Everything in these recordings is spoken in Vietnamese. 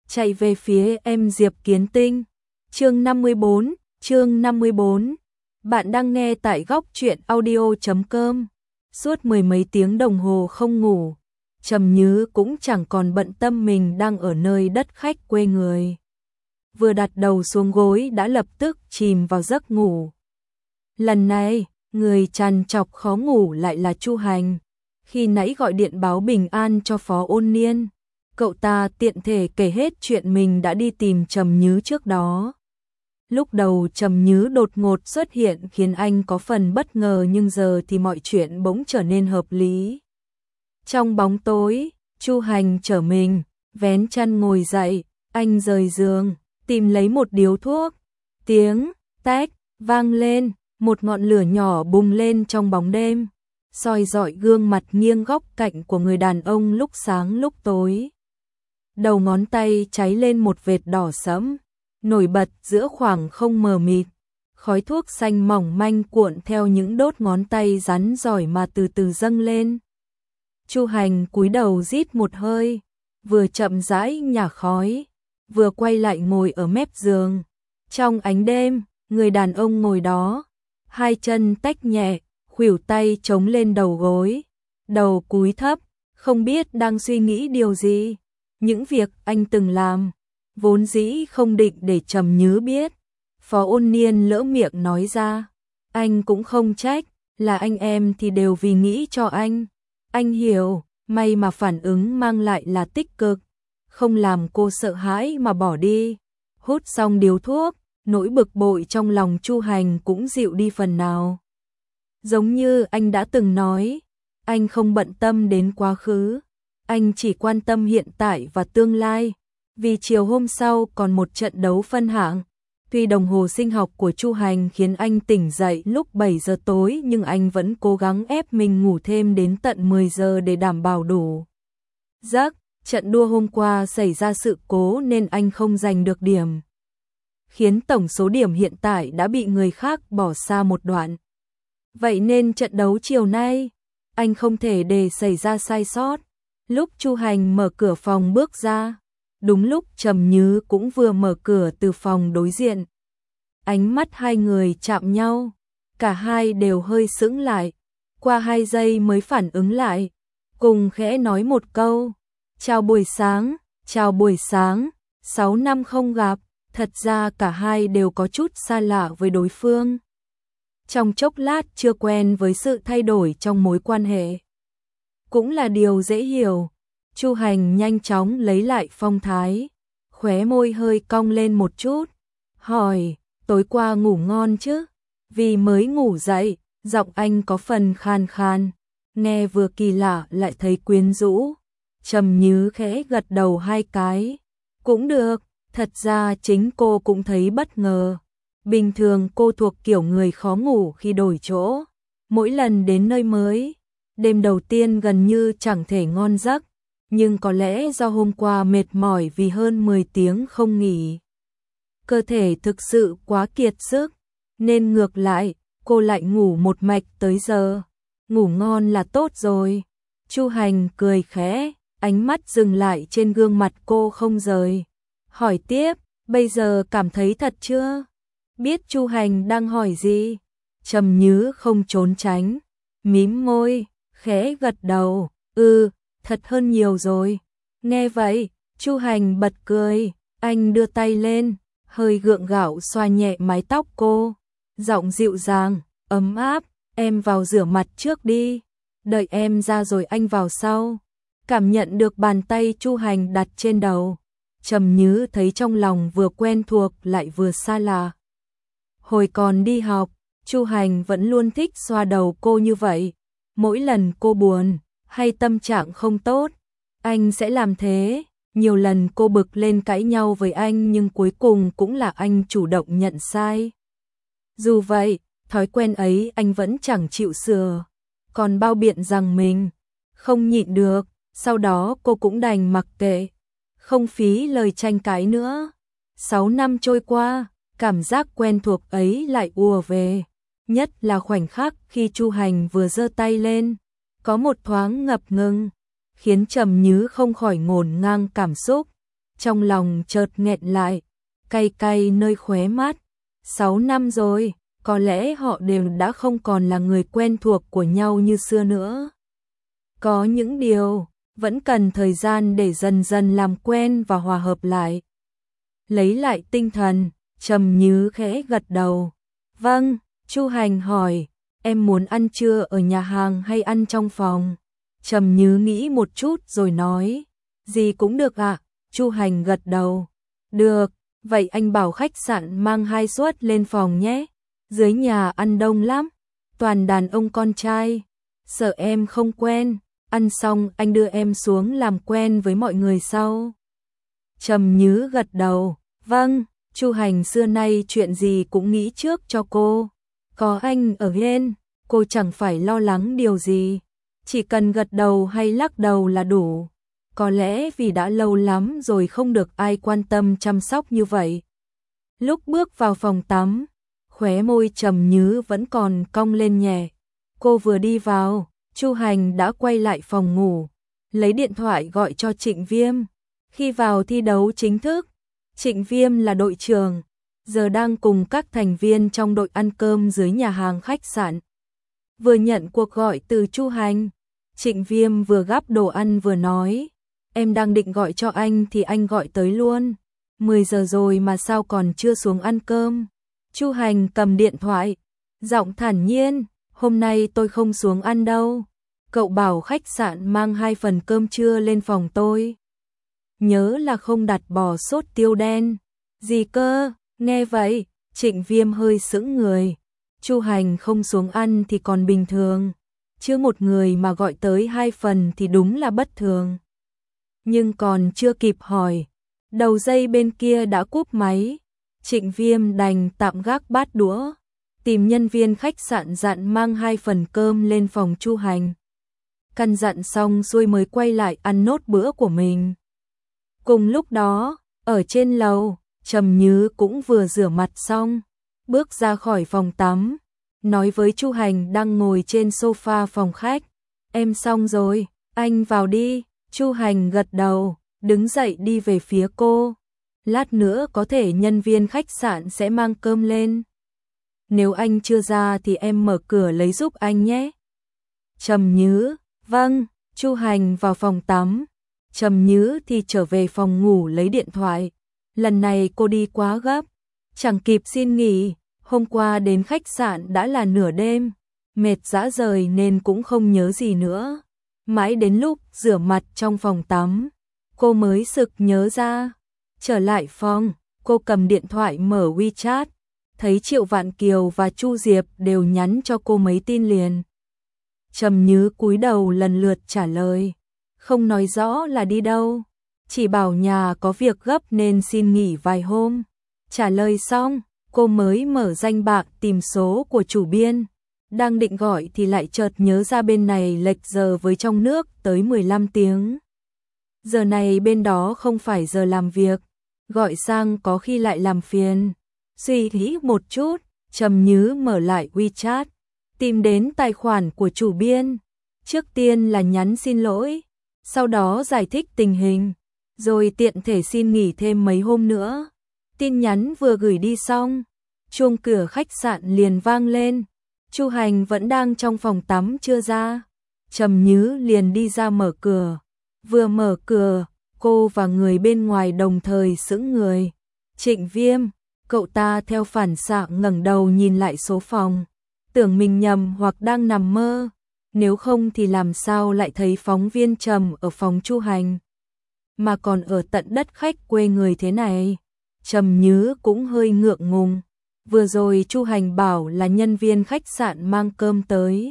chạy về phía em Diệp Kiến Tinh. Chương 54. Bạn đang nghe tại góc truyện audio.com. Suốt mười mấy tiếng đồng hồ không ngủ, Trầm Nhứ cũng chẳng còn bận tâm mình đang ở nơi đất khách quê người. Vừa đặt đầu xuống gối đã lập tức chìm vào giấc ngủ. Lần này, người trằn trọc khó ngủ lại là Chu Hành. Khi nãy gọi điện báo bình an cho Phó Ôn Niên, cậu ta tiện thể kể hết chuyện mình đã đi tìm Trầm Nhứ trước đó. Lúc đầu Trầm Nhứ đột ngột xuất hiện khiến anh có phần bất ngờ, nhưng giờ thì mọi chuyện bỗng trở nên hợp lý. Trong bóng tối, Chu Hành trở mình, vén chăn ngồi dậy, anh rời giường, tìm lấy một điếu thuốc. Tiếng tách vang lên, một ngọn lửa nhỏ bùng lên trong bóng đêm, soi rọi gương mặt nghiêng góc cạnh của người đàn ông lúc sáng lúc tối. Đầu ngón tay cháy lên một vệt đỏ sẫm, nổi bật giữa khoảng không mờ mịt. Khói thuốc xanh mỏng manh cuộn theo những đốt ngón tay rắn rỏi mà từ từ dâng lên. Chu Hành cúi đầu rít một hơi, vừa chậm rãi nhả khói, vừa quay lại ngồi ở mép giường. Trong ánh đêm, người đàn ông ngồi đó, hai chân tách nhẹ, khuỷu tay chống lên đầu gối, đầu cúi thấp, không biết đang suy nghĩ điều gì. Những việc anh từng làm, vốn dĩ không định để Trầm Nhứ biết. Phó Ôn Niên lỡ miệng nói ra, anh cũng không trách, là anh em thì đều vì nghĩ cho anh. Anh hiểu, may mà phản ứng mang lại là tích cực, không làm cô sợ hãi mà bỏ đi. Hút xong điếu thuốc, nỗi bực bội trong lòng Chu Hành cũng dịu đi phần nào. Giống như anh đã từng nói, anh không bận tâm đến quá khứ, anh chỉ quan tâm hiện tại và tương lai. Vì chiều hôm sau còn một trận đấu phân hạng. Tuy đồng hồ sinh học của Chu Hành khiến anh tỉnh dậy lúc 7 giờ tối, nhưng anh vẫn cố gắng ép mình ngủ thêm đến tận 10 giờ để đảm bảo đủ giấc. Trận đua hôm qua xảy ra sự cố nên anh không giành được điểm, khiến tổng số điểm hiện tại đã bị người khác bỏ xa một đoạn. Vậy nên trận đấu chiều nay, anh không thể để xảy ra sai sót. Lúc Chu Hành mở cửa phòng bước ra, đúng lúc Trầm Nhứ cũng vừa mở cửa từ phòng đối diện. Ánh mắt hai người chạm nhau, cả hai đều hơi sững lại, qua 2 giây mới phản ứng lại, cùng khẽ nói một câu, chào buổi sáng, 6 năm không gặp. Thật ra cả hai đều có chút xa lạ với đối phương. Trong chốc lát chưa quen với sự thay đổi trong mối quan hệ, cũng là điều dễ hiểu. Chu Hành nhanh chóng lấy lại phong thái, khóe môi hơi cong lên một chút, hỏi, tối qua ngủ ngon chứ? Vì mới ngủ dậy, giọng anh có phần khan khan, nghe vừa kỳ lạ lại thấy quyến rũ. Trầm Nhứ khẽ gật đầu 2 cái, cũng được. Thật ra chính cô cũng thấy bất ngờ. Bình thường cô thuộc kiểu người khó ngủ khi đổi chỗ. Mỗi lần đến nơi mới, đêm đầu tiên gần như chẳng thể ngon giấc. Nhưng có lẽ do hôm qua mệt mỏi vì hơn 10 tiếng không nghỉ, cơ thể thực sự quá kiệt sức, nên ngược lại, cô lại ngủ một mạch tới giờ. Ngủ ngon là tốt rồi. Chu Hành cười khẽ, ánh mắt dừng lại trên gương mặt cô không rời. Hỏi tiếp, bây giờ cảm thấy thật chưa? Biết Chu Hành đang hỏi gì, Trầm Nhứ không trốn tránh, mím môi, khẽ gật đầu, thật hơn nhiều rồi. Nghe vậy, Chu Hành bật cười, anh đưa tay lên, hơi gượng gạo xoa nhẹ mái tóc cô, giọng dịu dàng, ấm áp, em vào rửa mặt trước đi, đợi em ra rồi anh vào sau. Cảm nhận được bàn tay Chu Hành đặt trên đầu, Trầm Nhứ thấy trong lòng vừa quen thuộc lại vừa xa lạ. Hồi còn đi học, Chu Hành vẫn luôn thích xoa đầu cô như vậy. Mỗi lần cô buồn hay tâm trạng không tốt, anh sẽ làm thế. Nhiều lần cô bực lên cãi nhau với anh, nhưng cuối cùng cũng là anh chủ động nhận sai. Dù vậy, thói quen ấy anh vẫn chẳng chịu sửa, còn bao biện rằng mình không nhịn được. Sau đó cô cũng đành mặc kệ, không phí lời tranh cãi nữa. 6 năm trôi qua, cảm giác quen thuộc ấy lại ùa về. Nhất là khoảnh khắc khi Chu Hành vừa giơ tay lên, có một thoáng ngập ngừng, khiến Trầm Nhứ không khỏi ngổn ngang cảm xúc. trong lòng chợt nghẹn lại, cay cay nơi khóe mắt. 6 năm rồi, có lẽ họ đều đã không còn là người quen thuộc của nhau như xưa nữa. Có những điều vẫn cần thời gian để dần dần làm quen và hòa hợp lại. Lấy lại tinh thần, Trầm Như khẽ gật đầu. Vâng, Chu Hành hỏi, em muốn ăn trưa ở nhà hàng hay ăn trong phòng? Trầm Như nghĩ một chút rồi nói, gì cũng được ạ. Chu Hành gật đầu. Được, vậy anh bảo khách sạn mang 2 suất lên phòng nhé. Dưới nhà ăn đông lắm, toàn đàn ông con trai, sợ em không quen, ăn xong anh đưa em xuống làm quen với mọi người sau. Trầm Như gật đầu, vâng, Chu Hành xưa nay chuyện gì cũng nghĩ trước cho cô. Có anh ở bên, cô chẳng phải lo lắng điều gì, chỉ cần gật đầu hay lắc đầu là đủ. Có lẽ vì đã lâu lắm rồi không được ai quan tâm chăm sóc như vậy. Lúc bước vào phòng tắm, khóe môi Trầm Như vẫn còn cong lên nhẹ. Cô vừa đi vào, Chu Hành đã quay lại phòng ngủ, lấy điện thoại gọi cho Trịnh Viêm. Khi vào thi đấu chính thức, Trịnh Viêm là đội trưởng, giờ đang cùng các thành viên trong đội ăn cơm dưới nhà hàng khách sạn. Vừa nhận cuộc gọi từ Chu Hành, Trịnh Viêm vừa gắp đồ ăn vừa nói, em đang định gọi cho anh thì anh gọi tới luôn. 10 giờ rồi mà sao còn chưa xuống ăn cơm? Chu Hành cầm điện thoại, giọng thản nhiên, hôm nay tôi không xuống ăn đâu. Cậu bảo khách sạn mang 2 phần cơm trưa lên phòng tôi. Nhớ là không đặt bò sốt tiêu đen. Gì cơ? Nghe vậy, Trịnh Viêm hơi sững người. Chu Hành không xuống ăn thì còn bình thường, chứ một người mà gọi tới 2 phần thì đúng là bất thường. Nhưng còn chưa kịp hỏi, đầu dây bên kia đã cúp máy. Trịnh Viêm đành tạm gác bát đũa, tìm nhân viên khách sạn dặn mang 2 phần cơm lên phòng Chu Hành. Căn dặn xong rồi mới quay lại ăn nốt bữa của mình. Cùng lúc đó, ở trên lầu, Trầm Như cũng vừa rửa mặt xong, bước ra khỏi phòng tắm, nói với Chu Hành đang ngồi trên sofa phòng khách. Em xong rồi, anh vào đi. Chu Hành gật đầu, đứng dậy đi về phía cô. Lát nữa có thể nhân viên khách sạn sẽ mang cơm lên. Nếu anh chưa ra thì em mở cửa lấy giúp anh nhé. Trầm Như, vâng. Chu Hành vào phòng tắm, Trầm Như thì trở về phòng ngủ lấy điện thoại. Lần này cô đi quá gấp, chẳng kịp xin nghỉ. Hôm qua đến khách sạn đã là nửa đêm, mệt rã rời nên cũng không nhớ gì nữa. Mãi đến lúc rửa mặt trong phòng tắm, cô mới sực nhớ ra. Trở lại phòng, cô cầm điện thoại mở WeChat, thấy Triệu Vạn Kiều và Chu Diệp đều nhắn cho cô mấy tin liền. Trầm Như cúi đầu lần lượt trả lời, không nói rõ là đi đâu, chỉ bảo nhà có việc gấp nên xin nghỉ vài hôm. Trả lời xong, cô mới mở danh bạ tìm số của chủ biên. Đang định gọi thì lại chợt nhớ ra bên này lệch giờ với trong nước tới 15 tiếng. Giờ này bên đó không phải giờ làm việc, gọi sang có khi lại làm phiền. Suy nghĩ một chút, Trầm Như mở lại WeChat, tìm đến tài khoản của chủ biên. Trước tiên là nhắn xin lỗi, sau đó giải thích tình hình, rồi tiện thể xin nghỉ thêm mấy hôm nữa. Tin nhắn vừa gửi đi xong, chuông cửa khách sạn liền vang lên. Chu Hành vẫn đang trong phòng tắm chưa ra. Trầm Như liền đi ra mở cửa. Vừa mở cửa, cô và người bên ngoài đồng thời sững người. Trịnh Viêm, cậu ta theo phản xạ ngẩng đầu nhìn lại số phòng, tưởng mình nhầm hoặc đang nằm mơ. Nếu không thì làm sao lại thấy phóng viên Trầm ở phòng Chu Hành, mà còn ở tận đất khách quê người thế này. Trầm Như cũng hơi ngượng ngùng. Vừa rồi Chu Hành bảo là nhân viên khách sạn mang cơm tới.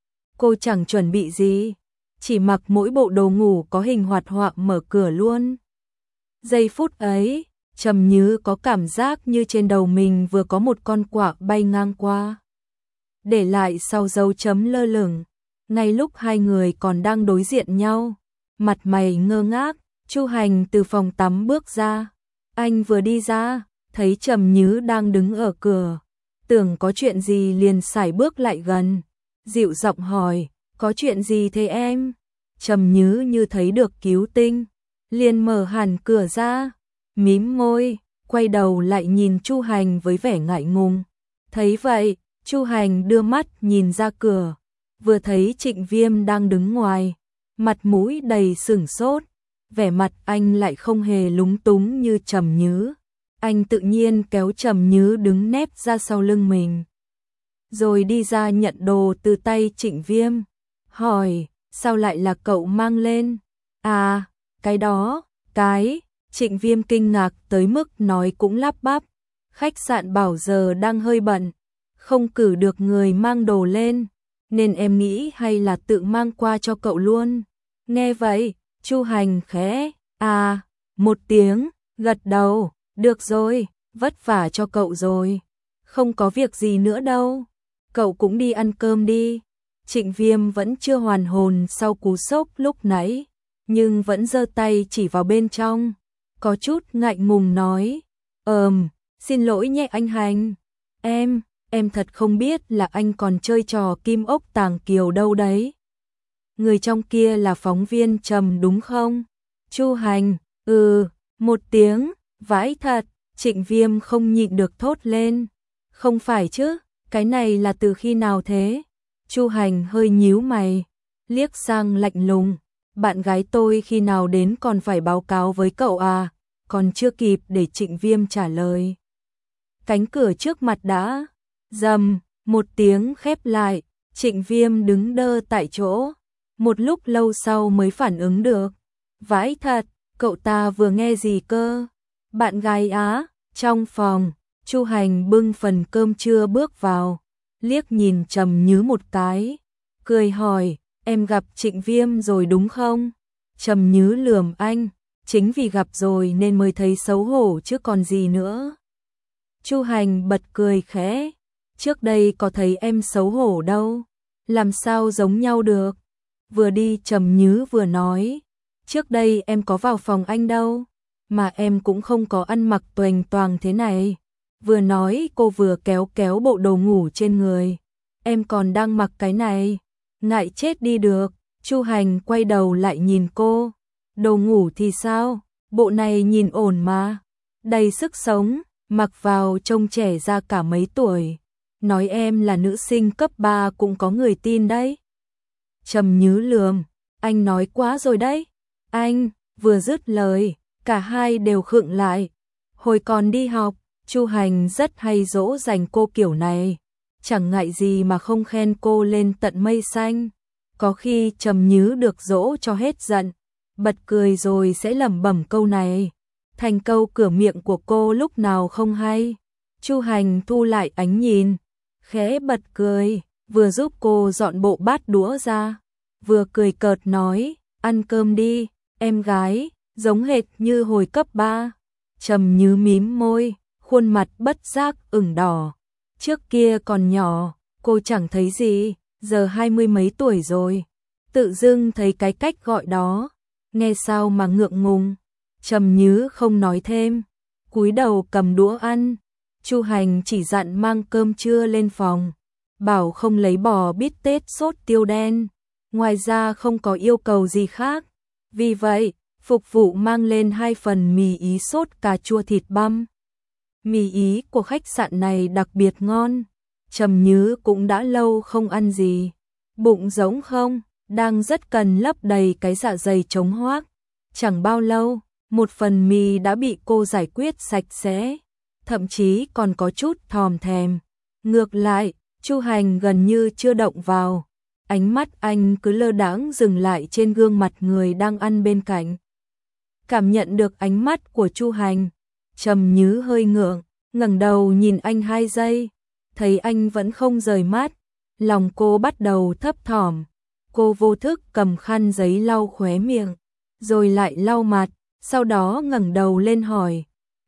Cô chẳng chuẩn bị gì, chỉ mặc mỗi bộ đồ ngủ có hình hoạt họa mở cửa luôn. Giây phút ấy, Trầm Như có cảm giác như trên đầu mình vừa có một con quạ bay ngang qua, để lại sau dấu chấm lơ lửng. Ngay lúc hai người còn đang đối diện nhau, mặt mày ngơ ngác, Chu Hành từ phòng tắm bước ra. Anh vừa đi ra, thấy Trầm Như đang đứng ở cửa, tưởng có chuyện gì liền sải bước lại gần, dịu giọng hỏi, có chuyện gì thế em? Trầm Như như thấy được cứu tinh, liền mở hẳn cửa ra, mím môi, quay đầu lại nhìn Chu Hành với vẻ ngại ngùng. Thấy vậy, Chu Hành đưa mắt nhìn ra cửa, vừa thấy Trịnh Viêm đang đứng ngoài, mặt mũi đầy sửng sốt, vẻ mặt anh lại không hề lúng túng như Trầm Nhứ. Anh tự nhiên kéo Trầm Nhứ đứng nép ra sau lưng mình, rồi đi ra nhận đồ từ tay Trịnh Viêm, hỏi, sao lại là cậu mang lên? À, cái đó, Trịnh Viêm kinh ngạc tới mức nói cũng lắp bắp, khách sạn bảo giờ đang hơi bận, không cử được người mang đồ lên, nên em nghĩ hay là tự mang qua cho cậu luôn. Nghe vậy, Chu Hành khẽ, một tiếng, gật đầu, được rồi, vất vả cho cậu rồi, không có việc gì nữa đâu, cậu cũng đi ăn cơm đi. Trịnh Viêm vẫn chưa hoàn hồn sau cú sốc lúc nãy, nhưng vẫn giơ tay chỉ vào bên trong, có chút ngại ngùng nói, xin lỗi nhé anh Hành, em thật không biết là anh còn chơi trò kim ốc tàng kiều đâu đấy. Người trong kia là phóng viên Trầm đúng không? Chu Hành, một tiếng, vãi thật, Trịnh Viêm không nhịn được thốt lên. Không phải chứ, cái này là từ khi nào thế? Chu Hành hơi nhíu mày, liếc sang lạnh lùng, bạn gái tôi khi nào đến còn phải báo cáo với cậu à? Còn chưa kịp để Trịnh Viêm trả lời, cánh cửa trước mặt đã rầm một tiếng khép lại, Trịnh Viêm đứng đơ tại chỗ, một lúc lâu sau mới phản ứng được. Vãi thật, cậu ta vừa nghe gì cơ? Bạn gái á? Trong phòng, Chu Hành bưng phần cơm trưa bước vào, liếc nhìn Trầm Nhứ một cái, cười hỏi, em gặp Trịnh Viêm rồi đúng không? Trầm Nhứ lườm anh, chính vì gặp rồi nên mới thấy xấu hổ chứ còn gì nữa. Chu Hành bật cười khẽ, trước đây có thấy em xấu hổ đâu, làm sao giống nhau được. Vừa đi Trầm Nhứ vừa nói, trước đây em có vào phòng anh đâu, mà em cũng không có ăn mặc toành toàng thế này. Vừa nói cô vừa kéo kéo bộ đồ ngủ trên người, em còn đang mặc cái này, ngại chết đi được. Chu Hành quay đầu lại nhìn cô, đồ ngủ thì sao, bộ này nhìn ổn mà, đầy sức sống, mặc vào trông trẻ ra cả mấy tuổi, nói em là nữ sinh cấp 3 cũng có người tin đấy. Trầm Nhứ lườm, anh nói quá rồi đấy. Anh, vừa dứt lời, cả hai đều khựng lại. Hồi còn đi học, Chu Hành rất hay dỗ dành cô kiểu này, chẳng ngại gì mà không khen cô lên tận mây xanh. Có khi Trầm Nhứ được dỗ cho hết giận, bật cười rồi sẽ lẩm bẩm câu này, thành câu cửa miệng của cô lúc nào không hay. Chu Hành thu lại ánh nhìn, khẽ bật cười, vừa giúp cô dọn bộ bát đũa ra, vừa cười cợt nói, ăn cơm đi, em gái, giống hệt như hồi cấp 3. Trầm Nhứ mím môi, khuôn mặt bất giác ửng đỏ. Trước kia còn nhỏ, cô chẳng thấy gì, giờ 20 mấy tuổi rồi, tự dưng thấy cái cách gọi đó, nghe sao mà ngượng ngùng. Trầm Nhứ không nói thêm, cúi đầu cầm đũa ăn. Chu Hành chỉ dặn mang cơm trưa lên phòng, bảo không lấy bò bít tết sốt tiêu đen, ngoài ra không có yêu cầu gì khác. Vì vậy, phục vụ mang lên 2 phần mì Ý sốt cà chua thịt băm. Mì Ý của khách sạn này đặc biệt ngon. Trầm Nhứ cũng đã lâu không ăn gì, bụng rỗng không, đang rất cần lấp đầy cái dạ dày trống hoác. Chẳng bao lâu, một phần mì đã bị cô giải quyết sạch sẽ, thậm chí còn có chút thòm thèm. Ngược lại, Chu Hành gần như chưa động vào, ánh mắt anh cứ lơ đãng dừng lại trên gương mặt người đang ăn bên cạnh. Cảm nhận được ánh mắt của Chu Hành, Trầm Nhứ hơi ngượng, ngẩng đầu nhìn anh 2 giây, thấy anh vẫn không rời mắt, lòng cô bắt đầu thấp thỏm. Cô vô thức cầm khăn giấy lau khóe miệng, rồi lại lau mặt, sau đó ngẩng đầu lên hỏi,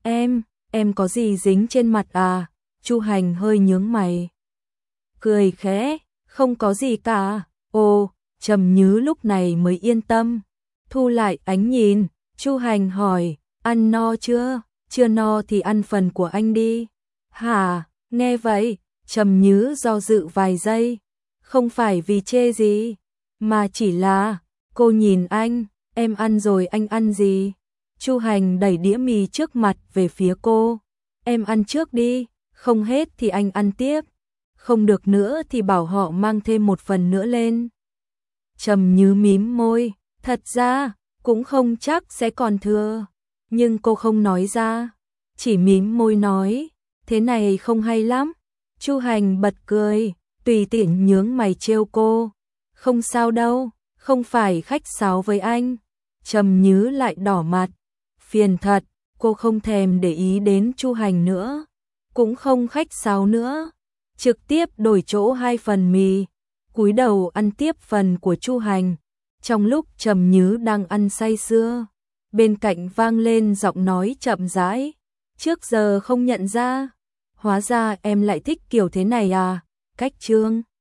em có gì dính trên mặt à? Chu Hành hơi nhướng mày, cười khẽ, không có gì cả. Ồ, Trầm Nhứ lúc này mới yên tâm, thu lại ánh nhìn. Chu Hành hỏi, ăn no chưa? Chưa no thì ăn phần của anh đi. Hả? Nghe vậy, Trầm Nhứ do dự vài giây, không phải vì chê gì, mà chỉ là cô nhìn anh, Em ăn rồi, anh ăn gì? Chu Hành đẩy đĩa mì trước mặt về phía cô. Em ăn trước đi, không hết thì anh ăn tiếp. Không được nữa thì bảo họ mang thêm một phần nữa lên. Trầm Như mím môi, thật ra cũng không chắc sẽ còn thừa. Nhưng cô không nói ra, chỉ mím môi nói, thế này không hay lắm. Chu Hành bật cười, tùy tiện nhướng mày trêu cô. Không sao đâu, không phải khách sáo với anh. Trầm Như lại đỏ mặt, phiền thật, cô không thèm để ý đến Chu Hành nữa, cũng không khách sáo nữa, trực tiếp đổi chỗ 2 phần mì, cúi đầu ăn tiếp phần của Chu Hành. Trong lúc Trầm Như đang ăn say sưa, bên cạnh vang lên giọng nói chậm rãi, trước giờ không nhận ra, hóa ra em lại thích kiểu thế này à, cách trương.